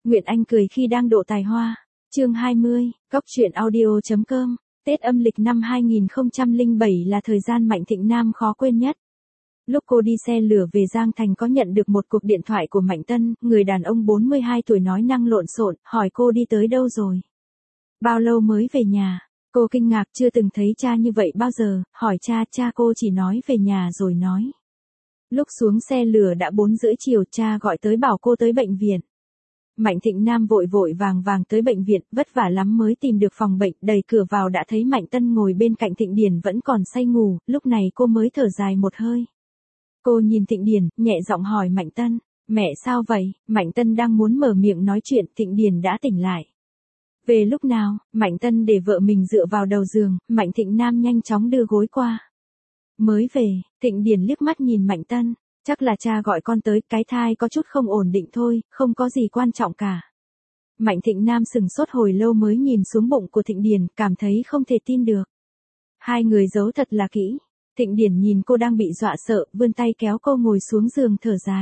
Nguyện Anh cười khi đang độ tài hoa. Chương 20, Góc truyện audio.com. Tết âm lịch năm 2007 là thời gian Mạnh Thịnh Nam khó quên nhất. Lúc cô đi xe lửa về Giang Thành có nhận được một cuộc điện thoại của Mạnh Tân, người đàn ông 42 tuổi nói năng lộn xộn, hỏi cô đi tới đâu rồi. Bao lâu mới về nhà? Cô kinh ngạc chưa từng thấy cha như vậy bao giờ, hỏi cha cô chỉ nói về nhà rồi nói. Lúc xuống xe lửa đã 4:30 chiều, cha gọi tới bảo cô tới bệnh viện. Mạnh Thịnh Nam vội vàng tới bệnh viện, vất vả lắm mới tìm được phòng bệnh, đẩy cửa vào đã thấy Mạnh Tân ngồi bên cạnh Thịnh Điền vẫn còn say ngủ, lúc này cô mới thở dài một hơi. Cô nhìn Thịnh Điền, nhẹ giọng hỏi Mạnh Tân, mẹ sao vậy? Mạnh Tân đang muốn mở miệng nói chuyện, Thịnh Điền đã tỉnh lại. Về lúc nào? Mạnh Tân để vợ mình dựa vào đầu giường, Mạnh Thịnh Nam nhanh chóng đưa gối qua. Mới về, Thịnh Điền liếc mắt nhìn Mạnh Tân, chắc là cha gọi con tới, cái thai có chút không ổn định thôi, không có gì quan trọng cả. Mạnh Thịnh Nam sừng sốt hồi lâu mới nhìn xuống bụng của Thịnh Điền, cảm thấy không thể tin được. Hai người giấu thật là kỹ. Thịnh Điền nhìn cô đang bị dọa sợ, vươn tay kéo cô ngồi xuống giường thở dài.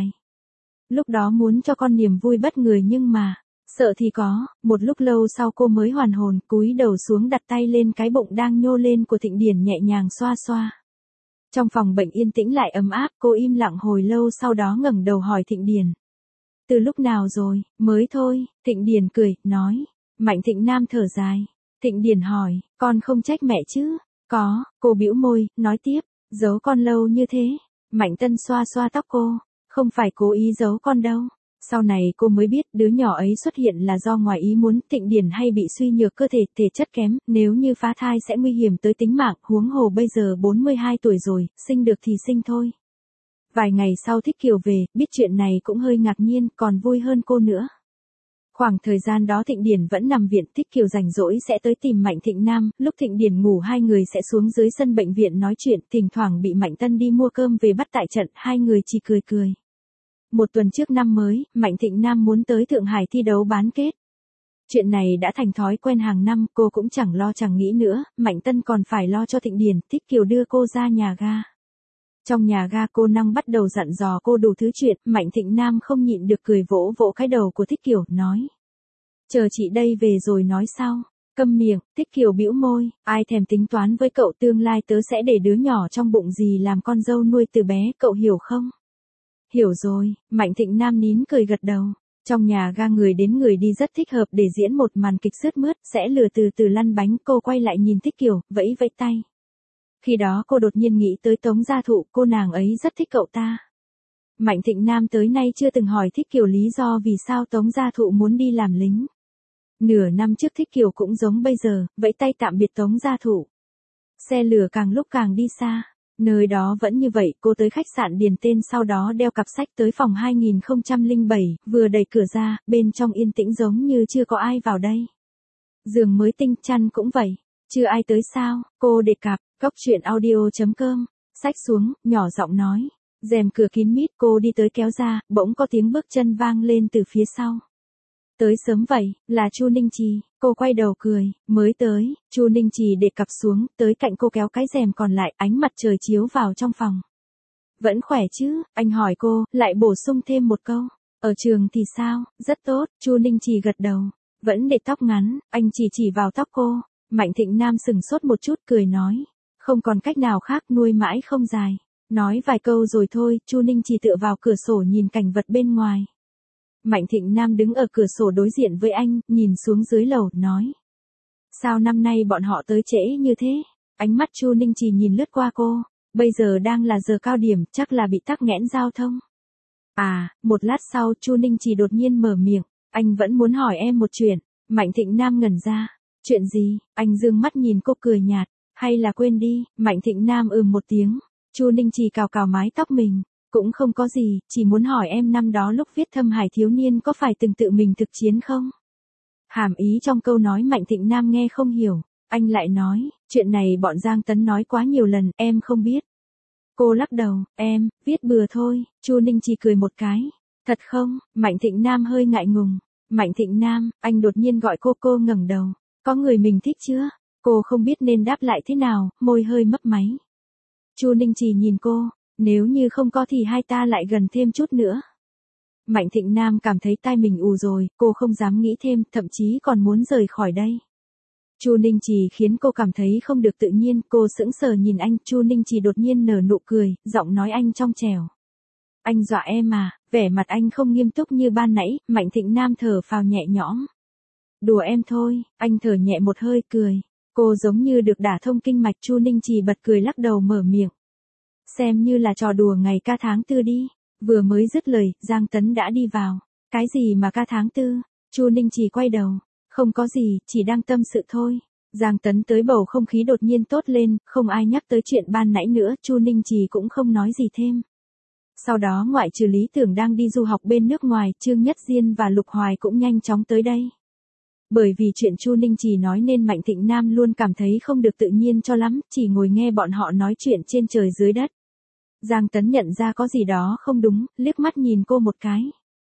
Lúc đó muốn cho con niềm vui bất ngờ nhưng mà, sợ thì có, một lúc lâu sau cô mới hoàn hồn, cúi đầu xuống đặt tay lên cái bụng đang nhô lên của Thịnh Điền nhẹ nhàng xoa xoa. Trong phòng bệnh yên tĩnh lại ấm áp, cô im lặng hồi lâu sau đó ngẩng đầu hỏi Thịnh Điền. Từ lúc nào rồi? Mới thôi, Thịnh Điền cười, nói. Mạnh Thịnh Nam thở dài. Thịnh Điền hỏi, con không trách mẹ chứ? Có, cô bĩu môi, nói tiếp, giấu con lâu như thế. Mạnh Tân xoa xoa tóc cô, không phải cố ý giấu con đâu. Sau này cô mới biết đứa nhỏ ấy xuất hiện là do ngoài ý muốn. Thịnh Điền hay bị suy nhược cơ thể, thể chất kém, nếu như phá thai sẽ nguy hiểm tới tính mạng, huống hồ bây giờ 42 tuổi rồi, sinh được thì sinh thôi. Vài ngày sau Thích Kiều về, biết chuyện này cũng hơi ngạc nhiên, còn vui hơn cô nữa. Khoảng thời gian đó Thịnh Điền vẫn nằm viện, Thích Kiều rảnh rỗi sẽ tới tìm Mạnh Thịnh Nam, lúc Thịnh Điền ngủ hai người sẽ xuống dưới sân bệnh viện nói chuyện, thỉnh thoảng bị Mạnh Tân đi mua cơm về bắt tại trận, hai người chỉ cười cười. Một tuần trước năm mới, Mạnh Thịnh Nam muốn tới Thượng Hải thi đấu bán kết. Chuyện này đã thành thói quen hàng năm, cô cũng chẳng lo chẳng nghĩ nữa, Mạnh Tân còn phải lo cho Thịnh Điền, Thích Kiều đưa cô ra nhà ga. Trong nhà ga cô năng bắt đầu dặn dò cô đủ thứ chuyện, Mạnh Thịnh Nam không nhịn được cười vỗ vỗ cái đầu của Thích Kiều, nói. Chờ chị đây về rồi nói sau. Câm miệng, Thích Kiều bĩu môi, ai thèm tính toán với cậu, tương lai tớ sẽ để đứa nhỏ trong bụng gì làm con dâu nuôi từ bé, cậu hiểu không? Hiểu rồi, Mạnh Thịnh Nam nín cười gật đầu. Trong nhà ga người đến người đi rất thích hợp để diễn một màn kịch sướt mướt, sẽ lừa từ từ lăn bánh, cô quay lại nhìn Thích Kiều, vẫy vẫy tay. Khi đó cô đột nhiên nghĩ tới Tống Gia Thụ, cô nàng ấy rất thích cậu ta. Mạnh Thịnh Nam tới nay chưa từng hỏi Thích Kiều lý do vì sao Tống Gia Thụ muốn đi làm lính. Nửa năm trước Thích Kiều cũng giống bây giờ, vẫy tay tạm biệt Tống Gia Thụ. Xe lửa càng lúc càng đi xa. Nơi đó vẫn như vậy, cô tới khách sạn điền tên sau đó đeo cặp sách tới phòng 2007, vừa đẩy cửa ra, bên trong yên tĩnh giống như chưa có ai vào đây. Giường mới tinh, chăn cũng vậy, chưa ai tới sao, cô đề cặp, Góc truyện audio.com, xách xuống, nhỏ giọng nói. Rèm cửa kín mít, cô đi tới kéo ra, bỗng có tiếng bước chân vang lên từ phía sau. Tới sớm vậy, là Chu Ninh Trì, cô quay đầu cười, mới tới, Chu Ninh Trì để cặp xuống, tới cạnh cô kéo cái rèm còn lại, ánh mặt trời chiếu vào trong phòng. Vẫn khỏe chứ, anh hỏi cô, lại bổ sung thêm một câu, ở trường thì sao, rất tốt, Chu Ninh Trì gật đầu, vẫn để tóc ngắn, anh chỉ vào tóc cô. Mạnh Thịnh Nam sừng sốt một chút cười nói, không còn cách nào khác, nuôi mãi không dài. Nói vài câu rồi thôi, Chu Ninh Trì tựa vào cửa sổ nhìn cảnh vật bên ngoài. Mạnh Thịnh Nam đứng ở cửa sổ đối diện với anh, nhìn xuống dưới lầu, nói. Sao năm nay bọn họ tới trễ như thế? Ánh mắt Chu Ninh Trì nhìn lướt qua cô, bây giờ đang là giờ cao điểm, chắc là bị tắc nghẽn giao thông. À, một lát sau Chu Ninh Trì đột nhiên mở miệng, anh vẫn muốn hỏi em một chuyện. Mạnh Thịnh Nam ngẩn ra, chuyện gì? Anh dương mắt nhìn cô cười nhạt, hay là quên đi? Mạnh Thịnh Nam một tiếng. Chu Ninh Trì cào cào mái tóc mình, cũng không có gì, chỉ muốn hỏi em năm đó lúc viết Thâm Hải Thiếu Niên có phải từng tự mình thực chiến không? Hàm ý trong câu nói Mạnh Thịnh Nam nghe không hiểu, anh lại nói, chuyện này bọn Giang Tấn nói quá nhiều lần, em không biết. Cô lắc đầu, em, viết bừa thôi, Chu Ninh Trì cười một cái, thật không? Mạnh Thịnh Nam hơi ngại ngùng, Mạnh Thịnh Nam, anh đột nhiên gọi cô ngẩng đầu, có người mình thích chưa? Cô không biết nên đáp lại thế nào, môi hơi mấp máy. Chu Ninh Trì nhìn cô, nếu như không có thì hai ta lại gần thêm chút nữa. Mạnh Thịnh Nam cảm thấy tai mình ù rồi, cô không dám nghĩ thêm, thậm chí còn muốn rời khỏi đây. Chu Ninh Trì khiến cô cảm thấy không được tự nhiên, cô sững sờ nhìn anh, Chu Ninh Trì đột nhiên nở nụ cười, giọng nói anh trong trẻo. Anh dọa em à, vẻ mặt anh không nghiêm túc như ban nãy, Mạnh Thịnh Nam thở phào nhẹ nhõm. Đùa em thôi, anh thở nhẹ một hơi cười. Cô giống như được đả thông kinh mạch, Chu Ninh Trì bật cười lắc đầu mở miệng. Xem như là trò đùa ngày ca tháng tư đi. Vừa mới dứt lời, Giang Tấn đã đi vào. Cái gì mà ca tháng tư? Chu Ninh Trì quay đầu. Không có gì, chỉ đang tâm sự thôi. Giang Tấn tới bầu không khí đột nhiên tốt lên, không ai nhắc tới chuyện ban nãy nữa, Chu Ninh Trì cũng không nói gì thêm. Sau đó ngoại trừ Lý Tưởng đang đi du học bên nước ngoài, Trương Nhất Diên và Lục Hoài cũng nhanh chóng tới đây. Bởi vì chuyện Chu Ninh Trì nói nên Mạnh Thịnh Nam luôn cảm thấy không được tự nhiên cho lắm, chỉ ngồi nghe bọn họ nói chuyện trên trời dưới đất. Giang Tấn nhận ra có gì đó không đúng, liếc mắt nhìn cô một cái.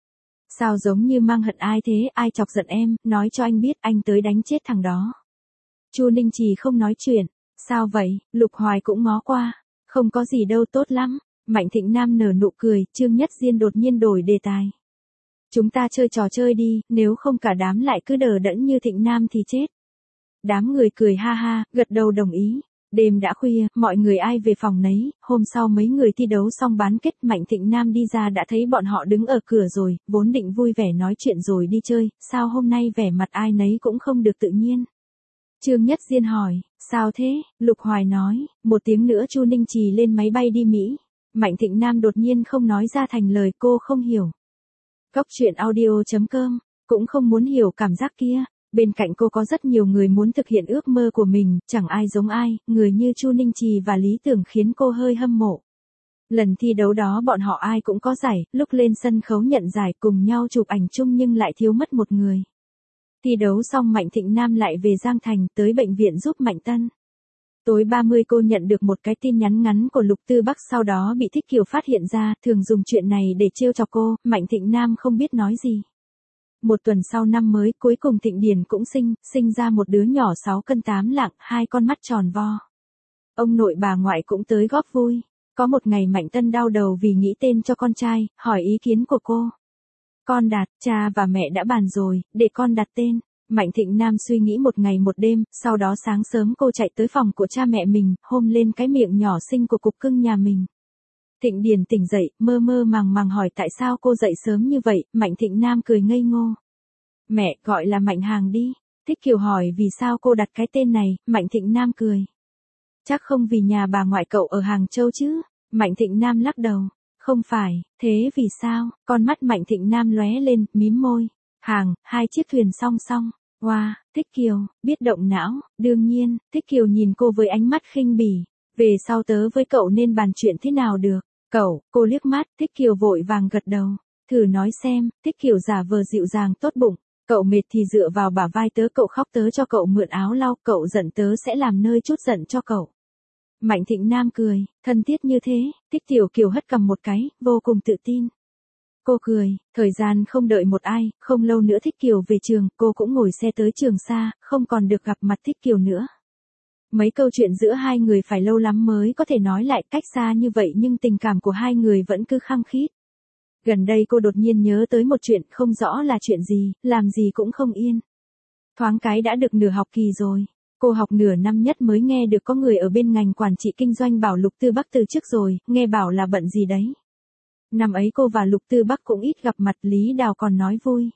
Sao giống như mang hận ai thế, ai chọc giận em, nói cho anh biết anh tới đánh chết thằng đó. Chu Ninh Trì không nói chuyện. Sao vậy, Lục Hoài cũng ngó qua. Không có gì đâu, tốt lắm. Mạnh Thịnh Nam nở nụ cười, Trương Nhất Diên đột nhiên đổi đề tài. Chúng ta chơi trò chơi đi, nếu không cả đám lại cứ đờ đẫn như Thịnh Nam thì chết. Đám người cười ha ha, gật đầu đồng ý. Đêm đã khuya, mọi người ai về phòng nấy, hôm sau mấy người thi đấu xong bán kết, Mạnh Thịnh Nam đi ra đã thấy bọn họ đứng ở cửa rồi, vốn định vui vẻ nói chuyện rồi đi chơi, sao hôm nay vẻ mặt ai nấy cũng không được tự nhiên. Trương Nhất Diên hỏi, sao thế? Lục Hoài nói, một tiếng nữa Chu Ninh Trì lên máy bay đi Mỹ. Mạnh Thịnh Nam đột nhiên không nói ra thành lời, cô không hiểu. Góc truyện audio.com, cũng không muốn hiểu cảm giác kia. Bên cạnh cô có rất nhiều người muốn thực hiện ước mơ của mình, chẳng ai giống ai, người như Chu Ninh Trì và Lý Tưởng khiến cô hơi hâm mộ. Lần thi đấu đó bọn họ ai cũng có giải, lúc lên sân khấu nhận giải cùng nhau chụp ảnh chung nhưng lại thiếu mất một người. Thi đấu xong Mạnh Thịnh Nam lại về Giang Thành, tới bệnh viện giúp Mạnh Tân. Tối 30 cô nhận được một cái tin nhắn ngắn của Lục Tư Bắc, sau đó bị Thích Kiều phát hiện ra, thường dùng chuyện này để trêu chọc cô, Mạnh Thịnh Nam không biết nói gì. Một tuần sau năm mới, cuối cùng Thịnh Điền cũng sinh ra một đứa nhỏ 6 cân 8 lạng, 2 con mắt tròn vo. Ông nội bà ngoại cũng tới góp vui. Có một ngày Mạnh Tân đau đầu vì nghĩ tên cho con trai, hỏi ý kiến của cô. Con Đạt, cha và mẹ đã bàn rồi, để con đặt tên. Mạnh Thịnh Nam suy nghĩ một ngày một đêm, sau đó sáng sớm cô chạy tới phòng của cha mẹ mình, hôn lên cái miệng nhỏ xinh của cục cưng nhà mình. Thịnh Điền tỉnh dậy, mơ mơ màng màng hỏi tại sao cô dậy sớm như vậy, Mạnh Thịnh Nam cười ngây ngô. Mẹ, gọi là Mạnh Hàng đi. Thích Kiều hỏi vì sao cô đặt cái tên này, Mạnh Thịnh Nam cười. Chắc không vì nhà bà ngoại cậu ở Hàng Châu chứ? Mạnh Thịnh Nam lắc đầu. Không phải, thế vì sao? Con mắt Mạnh Thịnh Nam lóe lên, mím môi. Hàng, 2 chiếc thuyền song song. Wow, Thích Kiều, biết động não, đương nhiên, Thích Kiều nhìn cô với ánh mắt khinh bỉ. Về sau tớ với cậu nên bàn chuyện thế nào được? Cậu, cô liếc mắt, Thích Kiều vội vàng gật đầu. Thử nói xem, Thích Kiều giả vờ dịu dàng tốt bụng. Cậu mệt thì dựa vào bả vai tớ, cậu khóc tớ cho cậu mượn áo lau, cậu giận tớ sẽ làm nơi chút giận cho cậu. Mạnh Thịnh Nam cười, thân thiết như thế, Thích Tiểu Kiều hất cằm một cái, vô cùng tự tin. Cô cười, thời gian không đợi một ai, không lâu nữa Thích Kiều về trường, cô cũng ngồi xe tới Trường Sa, không còn được gặp mặt Thích Kiều nữa. Mấy câu chuyện giữa hai người phải lâu lắm mới có thể nói lại, cách xa như vậy nhưng tình cảm của hai người vẫn cứ khăng khít. Gần đây cô đột nhiên nhớ tới một chuyện, không rõ là chuyện gì, làm gì cũng không yên. Thoáng cái đã được nửa học kỳ rồi. Cô học nửa năm nhất mới nghe được có người ở bên ngành quản trị kinh doanh bảo Lục Tư Bắc từ trước rồi, nghe bảo là bận gì đấy. Năm ấy cô và Lục Tư Bắc cũng ít gặp mặt, Lý Đào còn nói vui.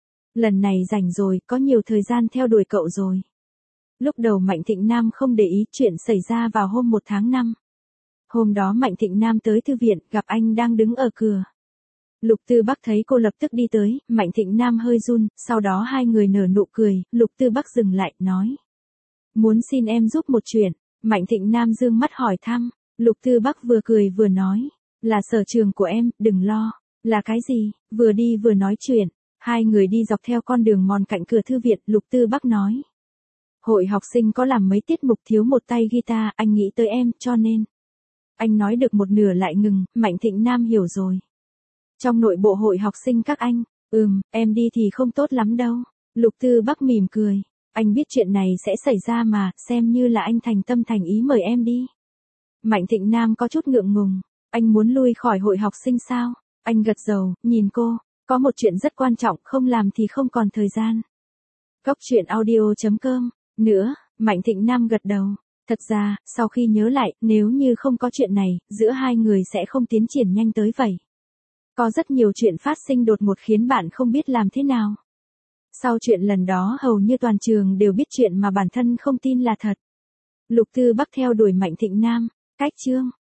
Lần này rảnh rồi, có nhiều thời gian theo đuổi cậu rồi. Lúc đầu Mạnh Thịnh Nam không để ý, chuyện xảy ra vào hôm 1 tháng 5. Hôm đó Mạnh Thịnh Nam tới thư viện, gặp anh đang đứng ở cửa. Lục Tư Bắc thấy cô lập tức đi tới, Mạnh Thịnh Nam hơi run, sau đó hai người nở nụ cười, Lục Tư Bắc dừng lại, nói. Muốn xin em giúp một chuyện. Mạnh Thịnh Nam dương mắt hỏi thăm. Lục Tư Bắc vừa cười vừa nói. Là sở trường của em, đừng lo. Là cái gì? Vừa đi vừa nói chuyện. Hai người đi dọc theo con đường mòn cạnh cửa thư viện, Lục Tư Bắc nói. Hội học sinh có làm mấy tiết mục thiếu một tay guitar, anh nghĩ tới em, cho nên. Anh nói được một nửa lại ngừng, Mạnh Thịnh Nam hiểu rồi. Trong nội bộ hội học sinh các anh, em đi thì không tốt lắm đâu. Lục Tư Bắc mỉm cười. Anh biết chuyện này sẽ xảy ra mà, xem như là anh thành tâm thành ý mời em đi. Mạnh Thịnh Nam có chút ngượng ngùng. Anh muốn lui khỏi hội học sinh sao? Anh gật đầu, nhìn cô. Có một chuyện rất quan trọng, không làm thì không còn thời gian. Góc chuyện audio.com. Nữa, Mạnh Thịnh Nam gật đầu. Thật ra, sau khi nhớ lại, nếu như không có chuyện này, giữa hai người sẽ không tiến triển nhanh tới vậy. Có rất nhiều chuyện phát sinh đột ngột khiến bạn không biết làm thế nào. Sau chuyện lần đó hầu như toàn trường đều biết chuyện mà bản thân không tin là thật. Lục Tư Bắc theo đuổi Mạnh Thịnh Nam. Cách chương.